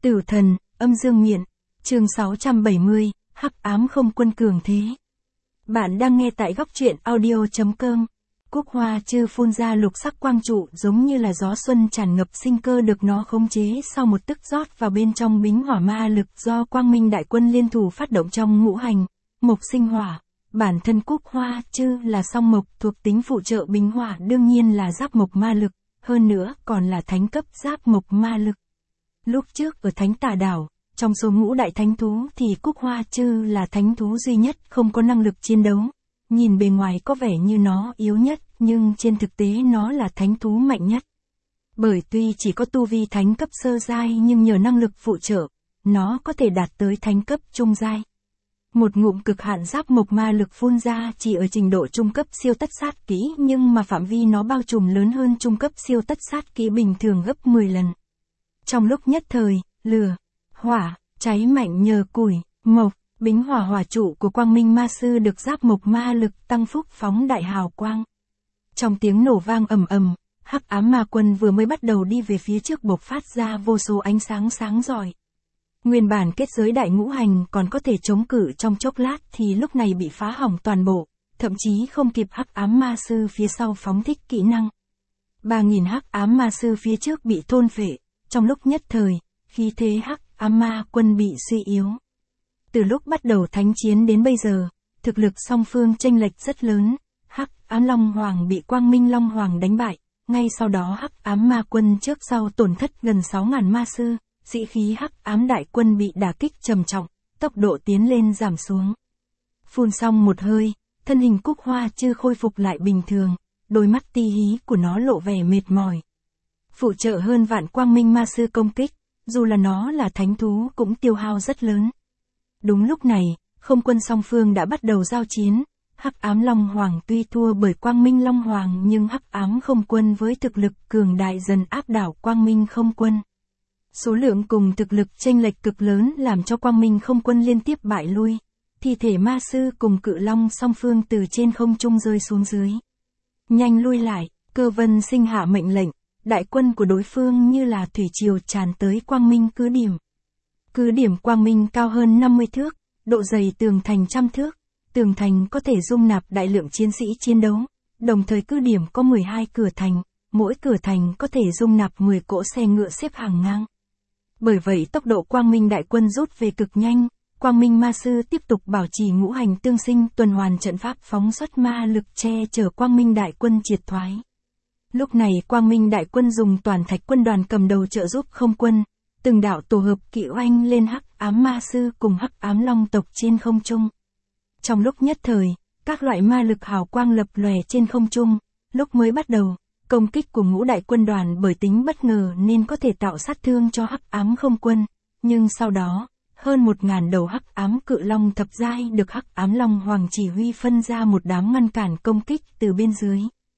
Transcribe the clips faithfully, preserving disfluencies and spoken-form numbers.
Tử thần, âm dương miện, chương sáu trăm bảy mươi, hắc ám không quân cường thế. Bạn đang nghe tại góc truyện audio.com. Cúc hoa chư phun ra lục sắc quang trụ giống như là gió xuân tràn ngập sinh cơ được nó khống chế sau một tức rót vào bên trong bính hỏa ma lực do quang minh đại quân liên thủ phát động trong ngũ hành, mộc sinh hỏa. Bản thân cúc hoa chư là song mộc thuộc tính phụ trợ bính hỏa đương nhiên là giáp mộc ma lực, hơn nữa còn là thánh cấp giáp mộc ma lực. Lúc trước ở Thánh Tà Đảo, trong số ngũ đại thánh thú thì cúc hoa chư là thánh thú duy nhất không có năng lực chiến đấu. Nhìn bề ngoài có vẻ như nó yếu nhất, nhưng trên thực tế nó là thánh thú mạnh nhất. Bởi tuy chỉ có tu vi thánh cấp sơ giai nhưng nhờ năng lực phụ trợ, nó có thể đạt tới thánh cấp trung giai. Một ngụm cực hạn giáp mộc ma lực phun ra chỉ ở trình độ trung cấp siêu tất sát kỹ nhưng mà phạm vi nó bao trùm lớn hơn trung cấp siêu tất sát kỹ bình thường gấp mười lần. Trong lúc nhất thời, lửa, hỏa, cháy mạnh nhờ củi, mộc, bính hỏa hỏa trụ của quang minh ma sư được giáp mộc ma lực tăng phúc phóng đại hào quang. Trong tiếng nổ vang ầm ầm, hắc ám ma quân vừa mới bắt đầu đi về phía trước bộc phát ra vô số ánh sáng sáng rọi. Nguyên bản kết giới đại ngũ hành còn có thể chống cự trong chốc lát thì lúc này bị phá hỏng toàn bộ, thậm chí không kịp hắc ám ma sư phía sau phóng thích kỹ năng. Ba nghìn hắc ám ma sư phía trước bị thôn phệ, trong lúc nhất thời, khí thế hắc ám ma quân bị suy yếu. Từ lúc bắt đầu thánh chiến đến bây giờ, thực lực song phương chênh lệch rất lớn, hắc ám Long Hoàng bị quang minh Long Hoàng đánh bại, ngay sau đó hắc ám ma quân trước sau tổn thất gần sáu nghìn ma sư. Sĩ khí hắc ám đại quân bị đả kích trầm trọng, tốc độ tiến lên giảm xuống. Phun xong một hơi, thân hình cúc hoa chư khôi phục lại bình thường, đôi mắt ti hí của nó lộ vẻ mệt mỏi. Phụ trợ hơn vạn quang minh ma sư công kích, dù là nó là thánh thú cũng tiêu hao rất lớn. Đúng lúc này, không quân song phương đã bắt đầu giao chiến, hắc ám Long Hoàng tuy thua bởi quang minh Long Hoàng nhưng hắc ám không quân với thực lực cường đại dần áp đảo quang minh không quân. Số lượng cùng thực lực chênh lệch cực lớn làm cho quang minh không quân liên tiếp bại lui, thi thể ma sư cùng cự long song phương từ trên không trung rơi xuống dưới. Nhanh lui lại, Cơ Vân Sinh hạ mệnh lệnh, đại quân của đối phương như là thủy triều tràn tới quang minh cứ điểm. Cứ điểm quang minh cao hơn năm mươi thước, độ dày tường thành trăm thước, tường thành có thể dung nạp đại lượng chiến sĩ chiến đấu, đồng thời cứ điểm có mười hai cửa thành, mỗi cửa thành có thể dung nạp mười cỗ xe ngựa xếp hàng ngang. Bởi vậy tốc độ quang minh đại quân rút về cực nhanh, quang minh ma sư tiếp tục bảo trì ngũ hành tương sinh tuần hoàn trận pháp phóng xuất ma lực che chở quang minh đại quân triệt thoái. Lúc này quang minh đại quân dùng toàn thạch quân đoàn cầm đầu trợ giúp không quân, từng đạo tổ hợp kỵ oanh lên hắc ám ma sư cùng hắc ám long tộc trên không trung. Trong lúc nhất thời, các loại ma lực hào quang lập lòe trên không trung, lúc mới bắt đầu. Công kích của ngũ đại quân đoàn bởi tính bất ngờ nên có thể tạo sát thương cho hắc ám không quân, nhưng sau đó, hơn một ngàn đầu hắc ám cự long thập giai được hắc ám Long Hoàng chỉ huy phân ra một đám ngăn cản công kích từ bên dưới.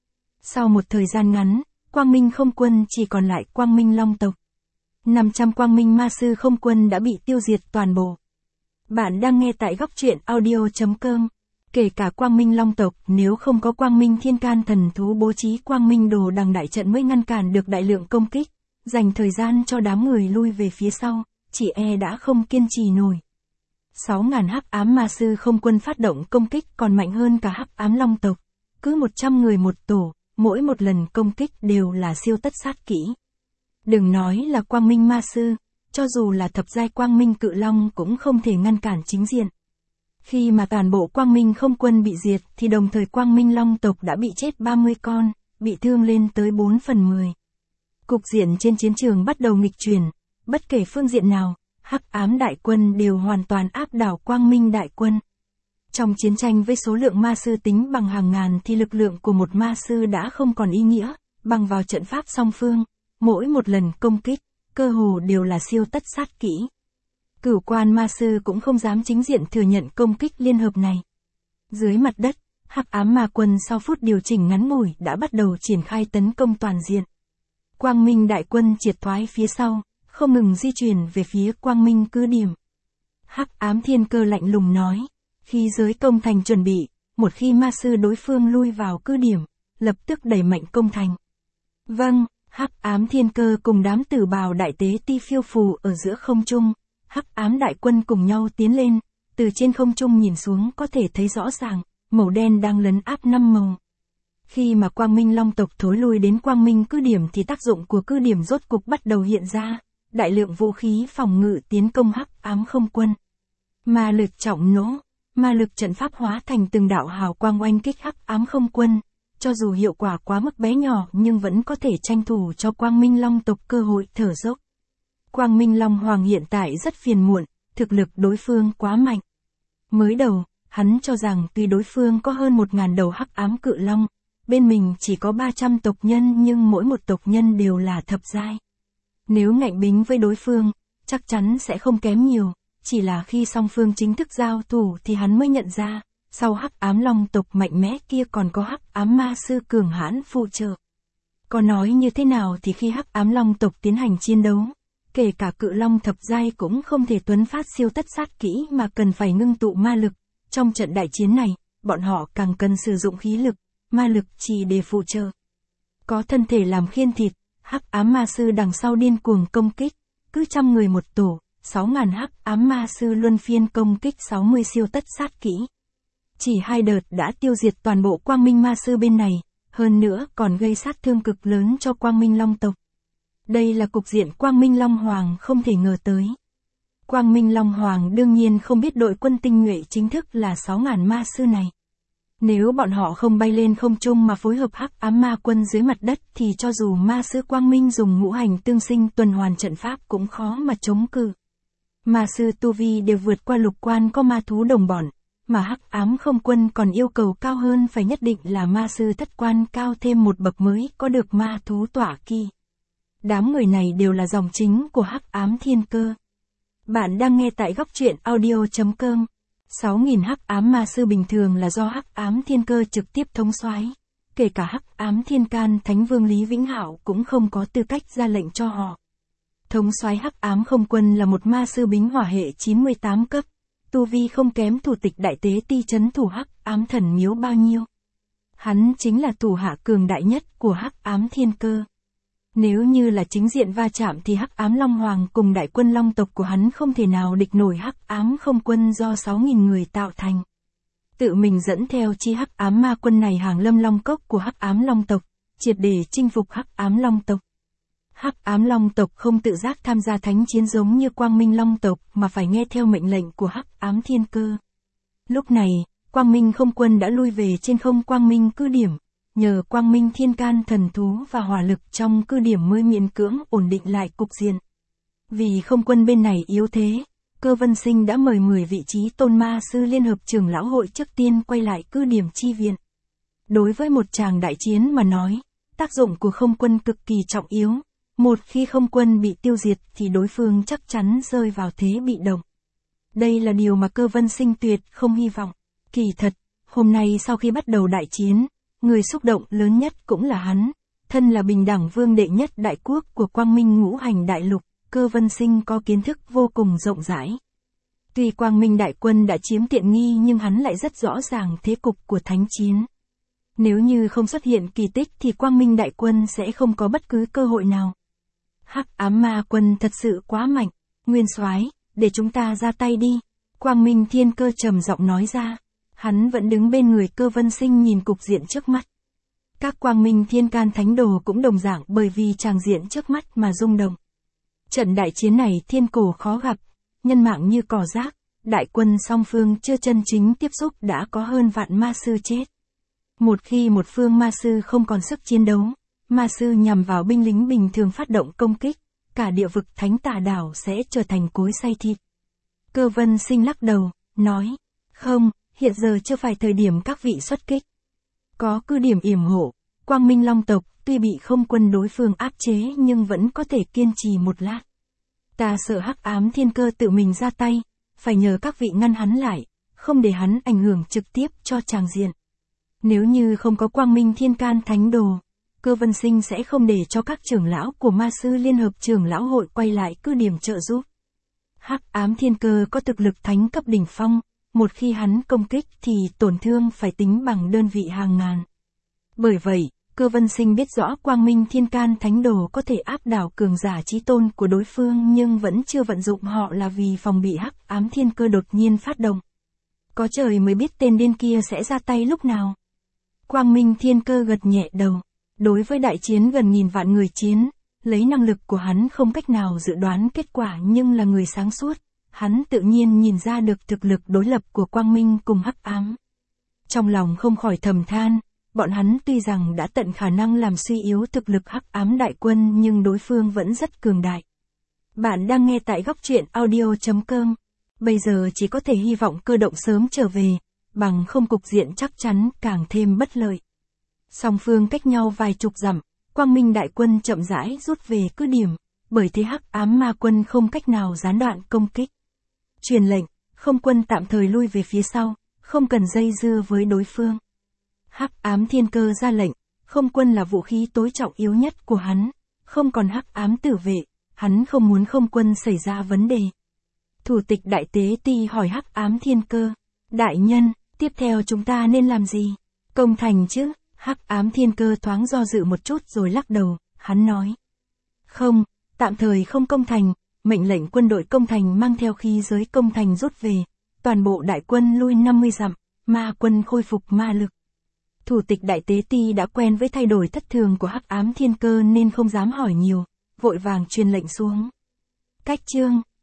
Sau một thời gian ngắn, quang minh không quân chỉ còn lại quang minh long tộc. năm trăm quang minh ma sư không quân đã bị tiêu diệt toàn bộ. Bạn đang nghe tại góc truyện audio.com. Kể cả quang minh long tộc, nếu không có quang minh thiên can thần thú bố trí quang minh đồ đằng đại trận mới ngăn cản được đại lượng công kích, dành thời gian cho đám người lui về phía sau, chỉ e đã không kiên trì nổi. sáu nghìn hắc ám ma sư không quân phát động công kích còn mạnh hơn cả hắc ám long tộc, cứ một trăm người một tổ, mỗi một lần công kích đều là siêu tất sát kỹ. Đừng nói là quang minh ma sư, cho dù là thập giai quang minh cự long cũng không thể ngăn cản chính diện. Khi mà toàn bộ quang minh không quân bị diệt thì đồng thời quang minh long tộc đã bị chết ba mươi con, bị thương lên tới bốn phần mười. Cục diện trên chiến trường bắt đầu nghịch chuyển, bất kể phương diện nào, hắc ám đại quân đều hoàn toàn áp đảo quang minh đại quân. Trong chiến tranh với số lượng ma sư tính bằng hàng ngàn thì lực lượng của một ma sư đã không còn ý nghĩa, bằng vào trận pháp song phương, mỗi một lần công kích, cơ hồ đều là siêu tất sát kỹ. Cửu quan ma sư cũng không dám chính diện thừa nhận công kích liên hợp này. Dưới mặt đất, hắc ám ma quân sau phút điều chỉnh ngắn ngủi đã bắt đầu triển khai tấn công toàn diện. Quang minh đại quân triệt thoái phía sau, không ngừng di chuyển về phía quang minh cứ điểm. Hắc ám thiên cơ lạnh lùng nói, khi giới công thành chuẩn bị, một khi ma sư đối phương lui vào cứ điểm, lập tức đẩy mạnh công thành. Vâng, Hắc ám thiên cơ cùng đám tử bào đại tế ti phiêu phù ở giữa không trung, hắc ám đại quân cùng nhau tiến lên, từ trên không trung nhìn xuống có thể thấy rõ ràng, màu đen đang lấn áp năm màu. Khi mà quang minh long tộc thối lui đến quang minh cứ điểm thì tác dụng của cứ điểm rốt cục bắt đầu hiện ra, đại lượng vũ khí phòng ngự tiến công hắc ám không quân. Ma lực trọng nỗ, ma lực trận pháp hóa thành từng đạo hào quang oanh kích hắc ám không quân, cho dù hiệu quả quá mức bé nhỏ nhưng vẫn có thể tranh thủ cho quang minh long tộc cơ hội thở dốc. Quang minh long hoàng hiện tại rất phiền muộn, thực lực đối phương quá mạnh. Mới đầu, hắn cho rằng tuy đối phương có hơn một ngàn đầu hắc ám cự long, bên mình chỉ có ba trăm tộc nhân nhưng mỗi một tộc nhân đều là thập giai. Nếu ngạnh bính với đối phương, chắc chắn sẽ không kém nhiều, chỉ là khi song phương chính thức giao thủ thì hắn mới nhận ra, sau hắc ám long tộc mạnh mẽ kia còn có hắc ám ma sư cường hãn phụ trợ. Có nói như thế nào thì khi hắc ám long tộc tiến hành chiến đấu, kể cả cự long thập giai cũng không thể tuấn phát siêu tất sát kỹ mà cần phải ngưng tụ ma lực. Trong trận đại chiến này, bọn họ càng cần sử dụng khí lực, ma lực chỉ để phụ trợ. Có thân thể làm khiên thịt, hắc ám ma sư đằng sau điên cuồng công kích, cứ trăm người một tổ, sáu ngàn hắc ám ma sư luân phiên công kích sáu mươi siêu tất sát kỹ. Chỉ hai đợt đã tiêu diệt toàn bộ quang minh ma sư bên này, hơn nữa còn gây sát thương cực lớn cho quang minh long tộc. Đây là cục diện quang minh long hoàng không thể ngờ tới. Quang minh long hoàng đương nhiên không biết đội quân tinh nhuệ chính thức là sáu ngàn ma sư này. Nếu bọn họ không bay lên không trung mà phối hợp hắc ám ma quân dưới mặt đất thì cho dù ma sư quang minh dùng ngũ hành tương sinh tuần hoàn trận pháp cũng khó mà chống cự. Ma sư tu vi đều vượt qua lục quan có ma thú đồng bọn, mà hắc ám không quân còn yêu cầu cao hơn phải nhất định là ma sư thất quan cao thêm một bậc mới có được ma thú tỏa kỳ. Đám người này đều là dòng chính của hắc ám thiên cơ. Bạn đang nghe tại góc truyện audio chấm com. sáu nghìn hắc ám ma sư bình thường là do hắc ám thiên cơ trực tiếp thống soái, kể cả hắc ám thiên can thánh vương Lý Vĩnh Hạo cũng không có tư cách ra lệnh cho họ. Thống soái hắc ám không quân là một ma sư bính hỏa hệ chín mươi tám cấp, tu vi không kém thủ tịch đại tế ti trấn thủ hắc ám thần miếu bao nhiêu. Hắn chính là thủ hạ cường đại nhất của hắc ám thiên cơ. Nếu như là chính diện va chạm thì hắc ám long hoàng cùng đại quân long tộc của hắn không thể nào địch nổi hắc ám không quân do sáu nghìn người tạo thành. Tự mình dẫn theo chi hắc ám ma quân này hàng lâm long cốc của hắc ám long tộc, triệt để chinh phục hắc ám long tộc. Hắc ám long tộc không tự giác tham gia thánh chiến giống như quang minh long tộc mà phải nghe theo mệnh lệnh của hắc ám thiên cơ. Lúc này, quang minh không quân đã lui về trên không quang minh cứ điểm. Nhờ quang minh thiên can thần thú và hỏa lực trong cứ điểm mới miễn cưỡng ổn định lại cục diện. Vì không quân bên này yếu thế, Cơ Vân Sinh đã mời mười vị trí tôn ma sư liên hợp trưởng lão hội trước tiên quay lại cứ điểm chi viện. Đối với một tràng đại chiến mà nói, tác dụng của không quân cực kỳ trọng yếu. Một khi không quân bị tiêu diệt thì đối phương chắc chắn rơi vào thế bị động. Đây là điều mà Cơ Vân Sinh tuyệt không hy vọng. Kỳ thật, hôm nay sau khi bắt đầu đại chiến, người xúc động lớn nhất cũng là hắn, thân là bình đẳng vương đệ nhất đại quốc của quang minh ngũ hành đại lục, Cơ Vân Sinh có kiến thức vô cùng rộng rãi. Tuy quang minh đại quân đã chiếm tiện nghi nhưng hắn lại rất rõ ràng thế cục của thánh chiến. Nếu như không xuất hiện kỳ tích thì quang minh đại quân sẽ không có bất cứ cơ hội nào. Hắc ám ma quân thật sự quá mạnh, Nguyên soái, để chúng ta ra tay đi, quang minh thiên cơ trầm giọng nói ra. Hắn vẫn đứng bên người Cơ Vân Sinh nhìn cục diện trước mắt. Các quang minh thiên can thánh đồ cũng đồng dạng bởi vì tràng diện trước mắt mà rung động. Trận đại chiến này thiên cổ khó gặp, nhân mạng như cỏ rác, đại quân song phương chưa chân chính tiếp xúc đã có hơn vạn ma sư chết. Một khi một phương ma sư không còn sức chiến đấu, ma sư nhằm vào binh lính bình thường phát động công kích, cả địa vực thánh tà đảo sẽ trở thành cối xay thịt. Cơ Vân Sinh lắc đầu, nói, không, hiện giờ chưa phải thời điểm các vị xuất kích. Có cứ điểm yểm hộ, quang minh long tộc tuy bị không quân đối phương áp chế nhưng vẫn có thể kiên trì một lát. Ta sợ hắc ám thiên cơ tự mình ra tay, phải nhờ các vị ngăn hắn lại, không để hắn ảnh hưởng trực tiếp cho tràng diện. Nếu như không có quang minh thiên can thánh đồ, Cơ Vân Sinh sẽ không để cho các trưởng lão của ma sư liên hợp trưởng lão hội quay lại cứ điểm trợ giúp. Hắc ám thiên cơ có thực lực thánh cấp đỉnh phong, một khi hắn công kích thì tổn thương phải tính bằng đơn vị hàng ngàn. Bởi vậy, Cơ Vân Sinh biết rõ Quang Minh Thiên Can Thánh Đồ có thể áp đảo cường giả chí tôn của đối phương nhưng vẫn chưa vận dụng họ là vì phòng bị Hắc Ám Thiên Cơ đột nhiên phát động. Có trời mới biết tên điên kia sẽ ra tay lúc nào. Quang Minh Thiên Cơ gật nhẹ đầu. Đối với đại chiến gần nghìn vạn người chiến, lấy năng lực của hắn không cách nào dự đoán kết quả nhưng là người sáng suốt, hắn tự nhiên nhìn ra được thực lực đối lập của Quang Minh cùng Hắc Ám. Trong lòng không khỏi thầm than, bọn hắn tuy rằng đã tận khả năng làm suy yếu thực lực Hắc Ám đại quân nhưng đối phương vẫn rất cường đại. Bạn đang nghe tại góc truyện audio chấm com. Bây giờ chỉ có thể hy vọng Cơ Động sớm trở về, bằng không cục diện chắc chắn càng thêm bất lợi. Song phương cách nhau vài chục dặm, Quang Minh đại quân chậm rãi rút về cứ điểm, bởi thế Hắc Ám ma quân không cách nào gián đoạn công kích. Truyền lệnh, Không quân tạm thời lui về phía sau, không cần dây dưa với đối phương. Hắc Ám Thiên Cơ ra lệnh, Không quân là vũ khí tối trọng yếu nhất của hắn, không còn Hắc Ám tử vệ, hắn không muốn Không quân xảy ra vấn đề. Thủ tịch Đại Tế Ti hỏi Hắc Ám Thiên Cơ, đại nhân, tiếp theo chúng ta nên làm gì? Công thành chứ? Hắc Ám Thiên Cơ thoáng do dự một chút rồi lắc đầu, hắn nói. Không, tạm thời không công thành, mệnh lệnh quân đội công thành mang theo khí giới công thành rút về, toàn bộ đại quân lui năm mươi dặm, ma quân khôi phục ma lực. Thủ tịch Đại Tế Ti đã quen với thay đổi thất thường của Hắc Ám Thiên Cơ nên không dám hỏi nhiều, vội vàng truyền lệnh xuống. Cách chương